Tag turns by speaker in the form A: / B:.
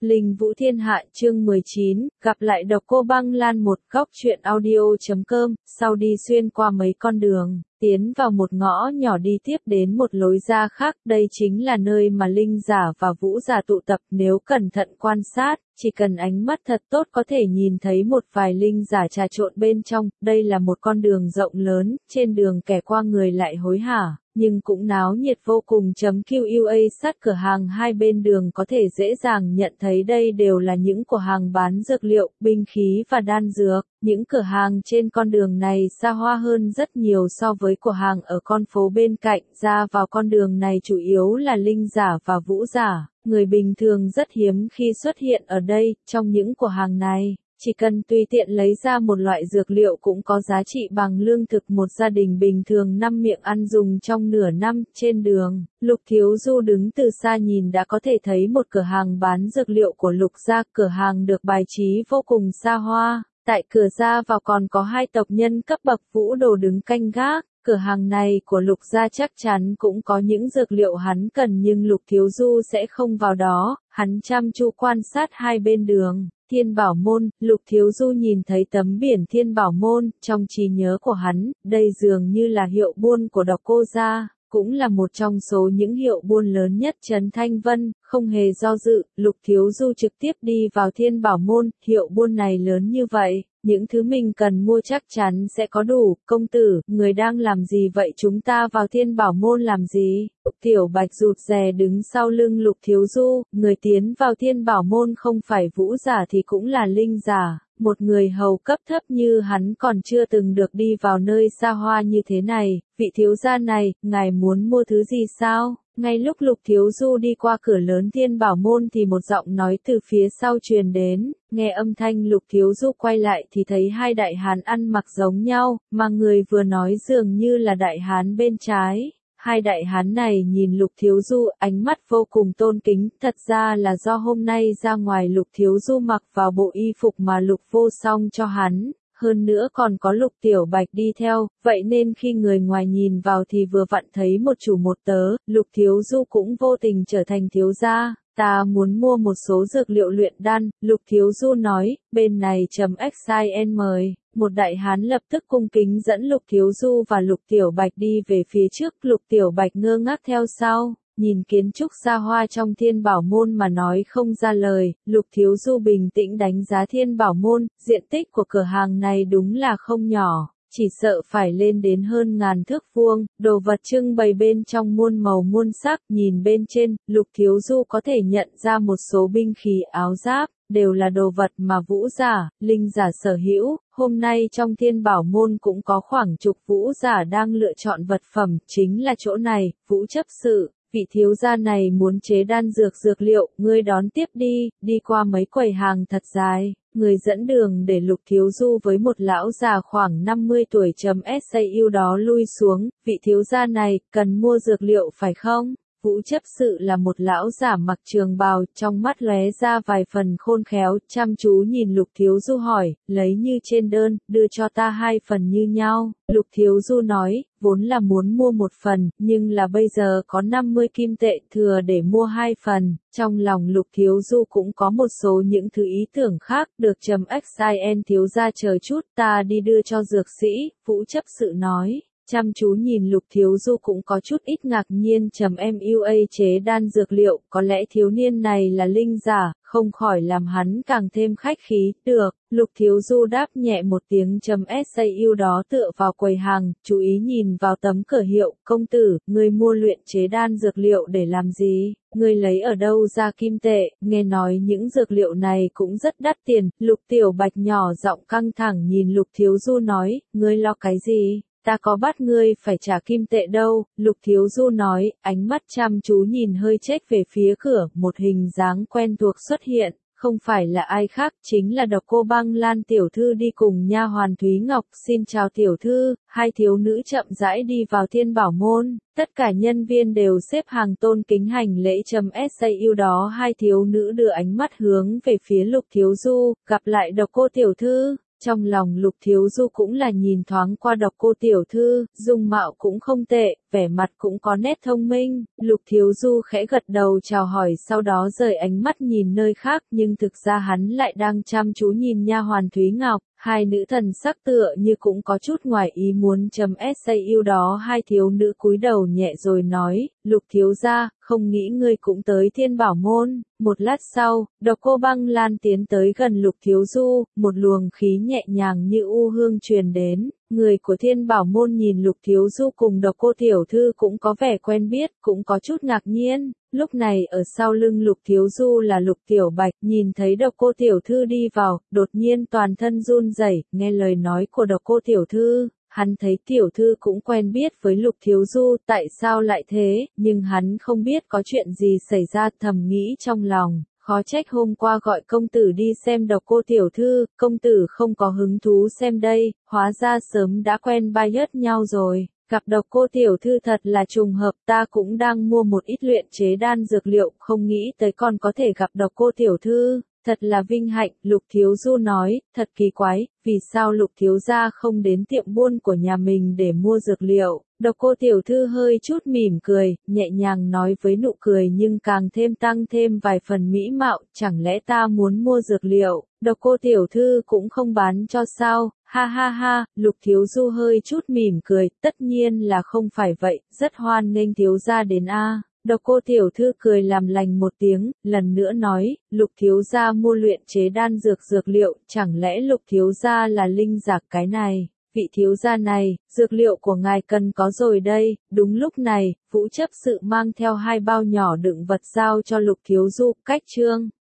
A: Linh Vũ Thiên Hạ chương 19, gặp lại độc cô Băng Lan. Một góc truyện audio.com, sau đi xuyên qua mấy con đường, tiến vào một ngõ nhỏ đi tiếp đến một lối ra khác. Đây chính là nơi mà linh giả và vũ giả tụ tập. Nếu cẩn thận quan sát, chỉ cần ánh mắt thật tốt có thể nhìn thấy một vài linh giả trà trộn bên trong. Đây là một con đường rộng lớn, trên đường kẻ qua người lại hối hả, nhưng cũng náo nhiệt vô cùng. QUA sát cửa hàng hai bên đường có thể dễ dàng nhận thấy đây đều là những cửa hàng bán dược liệu, binh khí và đan dược. Những cửa hàng trên con đường này xa hoa hơn rất nhiều so với cửa hàng ở con phố bên cạnh. Ra vào con đường này chủ yếu là linh giả và vũ giả. Người bình thường rất hiếm khi xuất hiện ở đây. Trong những cửa hàng này, chỉ cần tùy tiện lấy ra một loại dược liệu cũng có giá trị bằng lương thực một gia đình bình thường năm miệng ăn dùng trong nửa năm. Trên đường, Lục Thiếu Du đứng từ xa nhìn đã có thể thấy một cửa hàng bán dược liệu của Lục gia. Cửa hàng được bài trí vô cùng xa hoa. Tại cửa ra vào còn có hai tộc nhân cấp bậc vũ đồ đứng canh gác. Cửa hàng này của Lục gia chắc chắn cũng có những dược liệu hắn cần, nhưng Lục Thiếu Du sẽ không vào đó. Hắn chăm chú quan sát hai bên đường. Thiên Bảo Môn. Lục Thiếu Du nhìn thấy tấm biển Thiên Bảo Môn, trong trí nhớ của hắn, đây dường như là hiệu buôn của độc cô gia, cũng là một trong số những hiệu buôn lớn nhất Trấn Thanh Vân. Không hề do dự, Lục Thiếu Du trực tiếp đi vào Thiên Bảo Môn. Hiệu buôn này lớn như vậy, những thứ mình cần mua chắc chắn sẽ có đủ. Công tử, người đang làm gì vậy? Chúng ta vào Thiên Bảo Môn làm gì? Tiểu Bạch rụt rè đứng sau lưng Lục Thiếu Du. Người tiến vào Thiên Bảo Môn không phải vũ giả thì cũng là linh giả. Một người hầu cấp thấp như hắn còn chưa từng được đi vào nơi xa hoa như thế này. Vị thiếu gia này, ngài muốn mua thứ gì sao? Ngay lúc Lục Thiếu Du đi qua cửa lớn Thiên Bảo Môn thì một giọng nói từ phía sau truyền đến. Nghe âm thanh, Lục Thiếu Du quay lại thì thấy hai đại hán ăn mặc giống nhau, mà người vừa nói dường như là đại hán bên trái. Hai đại hán này nhìn Lục Thiếu Du, ánh mắt vô cùng tôn kính. Thật ra là do hôm nay ra ngoài Lục Thiếu Du mặc vào bộ y phục mà Lục Vô Song cho hắn. Hơn nữa còn có Lục Tiểu Bạch đi theo, vậy nên khi người ngoài nhìn vào thì vừa vặn thấy một chủ một tớ. Lục Thiếu Du cũng vô tình trở thành thiếu gia. Ta muốn mua một số dược liệu luyện đan, Lục Thiếu Du nói. Bên này XIN mời. Một đại hán lập tức cung kính dẫn Lục Thiếu Du và Lục Tiểu Bạch đi về phía trước. Lục Tiểu Bạch ngơ ngác theo sau, nhìn kiến trúc xa hoa trong Thiên Bảo Môn mà nói không ra lời. Lục Thiếu Du bình tĩnh đánh giá Thiên Bảo Môn. Diện tích của cửa hàng này đúng là không nhỏ, chỉ sợ phải lên đến hơn 1000 thước vuông. Đồ vật trưng bày bên trong muôn màu muôn sắc. Nhìn bên trên, Lục Thiếu Du có thể nhận ra một số binh khí áo giáp, đều là đồ vật mà vũ giả, linh giả sở hữu. Hôm nay trong Thiên Bảo Môn cũng có khoảng chục vũ giả đang lựa chọn vật phẩm. Chính là chỗ này, Vũ chấp sự. Vị thiếu gia này muốn chế đan dược liệu, ngươi đón tiếp đi. Đi qua mấy quầy hàng thật dài, người dẫn đường để Lục Thiếu Du với một lão già khoảng 50 tuổi SAU đó lui xuống. Vị thiếu gia này, cần mua dược liệu phải không? Vũ chấp sự là một lão giả mặc trường bào, trong mắt lóe ra vài phần khôn khéo, chăm chú nhìn Lục Thiếu Du hỏi, lấy như trên đơn, đưa cho ta 2 phần như nhau. Lục Thiếu Du nói, vốn là muốn mua 1 phần, nhưng là bây giờ có 50 kim tệ thừa để mua 2 phần. Trong lòng Lục Thiếu Du cũng có một số những thứ ý tưởng khác. Được XIN thiếu gia chờ chút, ta đi đưa cho dược sĩ. Vũ chấp sự nói. Chăm chú nhìn Lục Thiếu Du cũng có chút ít ngạc nhiên. MUA chế đan dược liệu, có lẽ thiếu niên này là linh giả, không khỏi làm hắn càng thêm khách khí. Được, Lục Thiếu Du đáp nhẹ một tiếng. SAU đó tựa vào quầy hàng, chú ý nhìn vào tấm cửa hiệu. Công tử, ngươi mua luyện chế đan dược liệu để làm gì? Ngươi lấy ở đâu ra kim tệ? Nghe nói những dược liệu này cũng rất đắt tiền. Lục Tiểu Bạch nhỏ giọng căng thẳng nhìn Lục Thiếu Du nói, ngươi lo cái gì? Ta có bắt ngươi phải trả kim tệ đâu. Lục Thiếu Du nói, ánh mắt chăm chú nhìn hơi chết về phía cửa. Một hình dáng quen thuộc xuất hiện, không phải là ai khác, chính là độc cô Băng Lan tiểu thư đi cùng nha hoàn Thúy Ngọc. Xin chào tiểu thư. Hai thiếu nữ chậm rãi đi vào Thiên Bảo Môn. Tất cả nhân viên đều xếp hàng tôn kính hành lễ. SAU đó hai thiếu nữ đưa ánh mắt hướng về phía Lục Thiếu Du, gặp lại độc cô tiểu thư. Trong lòng Lục Thiếu Du cũng là nhìn thoáng qua độc cô tiểu thư, dung mạo cũng không tệ, vẻ mặt cũng có nét thông minh. Lục Thiếu Du khẽ gật đầu chào hỏi, sau đó rời ánh mắt nhìn nơi khác, nhưng thực ra hắn lại đang chăm chú nhìn nha hoàn Thúy Ngọc. Hai nữ thần sắc tựa như cũng có chút ngoài ý muốn. SAU đó hai thiếu nữ cúi đầu nhẹ rồi nói, Lục thiếu gia, không nghĩ ngươi cũng tới Thiên Bảo môn. Một lát sau, Độc Cô Băng Lan tiến tới gần Lục Thiếu Du, một luồng khí nhẹ nhàng như u hương truyền đến. Người của Thiên Bảo môn nhìn Lục Thiếu Du cùng Độc Cô tiểu thư cũng có vẻ quen biết, cũng có chút ngạc nhiên. Lúc này ở sau lưng Lục Thiếu Du là Lục Tiểu Bạch, nhìn thấy Độc Cô tiểu thư đi vào, đột nhiên toàn thân run rẩy, nghe lời nói của Độc Cô tiểu thư, hắn thấy tiểu thư cũng quen biết với Lục Thiếu Du, tại sao lại thế, nhưng hắn không biết có chuyện gì xảy ra, thầm nghĩ trong lòng. Khó trách hôm qua gọi công tử đi xem Độc Cô tiểu thư, công tử không có hứng thú xem đây, hóa ra sớm đã quen bias nhau rồi. Gặp Độc Cô tiểu thư thật là trùng hợp, ta cũng đang mua một ít luyện chế đan dược liệu, không nghĩ tới còn có thể gặp Độc Cô tiểu thư, thật là vinh hạnh. Lục Thiếu Du nói, thật kỳ quái, vì sao Lục thiếu gia không đến tiệm buôn của nhà mình để mua dược liệu? Độc Cô tiểu thư hơi chút mỉm cười, nhẹ nhàng nói với nụ cười nhưng càng thêm tăng thêm vài phần mỹ mạo, chẳng lẽ ta muốn mua dược liệu, Độc Cô tiểu thư cũng không bán cho sao? Ha ha ha, Lục Thiếu Du hơi chút mỉm cười, tất nhiên là không phải vậy, rất hoan nghênh thiếu gia đến a. Độc Cô tiểu thư cười làm lành một tiếng, lần nữa nói, Lục thiếu gia mua luyện chế đan dược liệu, chẳng lẽ Lục thiếu gia là linh giặc? Cái này, vị thiếu gia này, dược liệu của ngài cần có rồi đây. Đúng lúc này, Vũ chấp sự mang theo hai bao nhỏ đựng vật giao cho Lục Thiếu Du, cách chương.